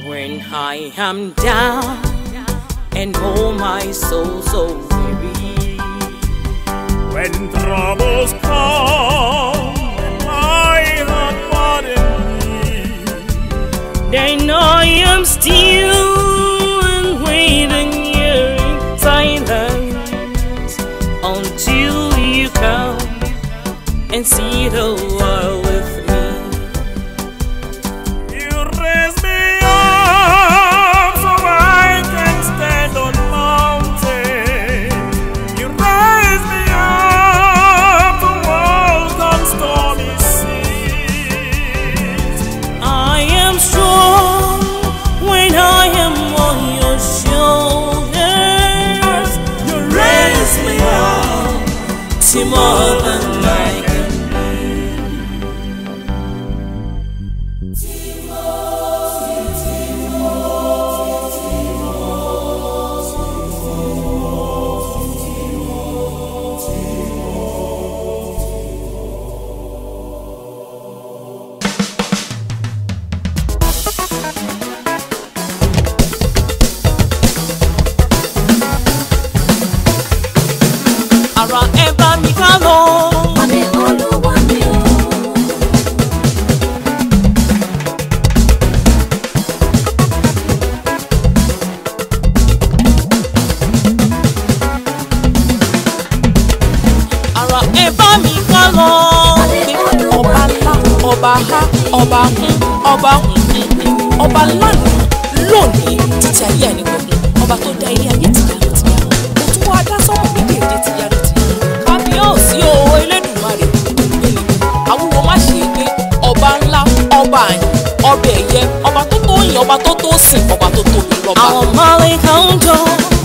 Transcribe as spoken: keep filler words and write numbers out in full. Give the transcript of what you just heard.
When I am down and oh my soul so weary, when troubles come and my heart burden me, then I am still and waiting here in silence until you come and see the world with me. You raise me up so I can stand on mountains. You raise me up to walk on stormy seas. I am strong when I am on your shoulders. You raise me up to more than I can. Ara ẹ bá mi ká lọ. Àmì Olúwa mi o. Ara ẹ bá mi ká lọ. Ọba ńlá, ọba ha, ọba kún, ọba hùn, ọba lánàá lónìí títí ayé ẹni gbogbo. Ọba tó dá ilé ayé tìyá ló ti yá. Mo tún wá dá sọ́mọ̀ méjèèjì tìyá ló ti yá. Kábíyèsí o Elédùmarè gbẹ̀lẹ̀. Awúwo má ṣe é gbé ọba ńlá, ọba àyìn, ọba ẹ̀yẹ, ọba tó tó yìn, ọba tó tó sìn, ọba tó tóbi lọ́ba. Àwọn máa ń kàn jọ.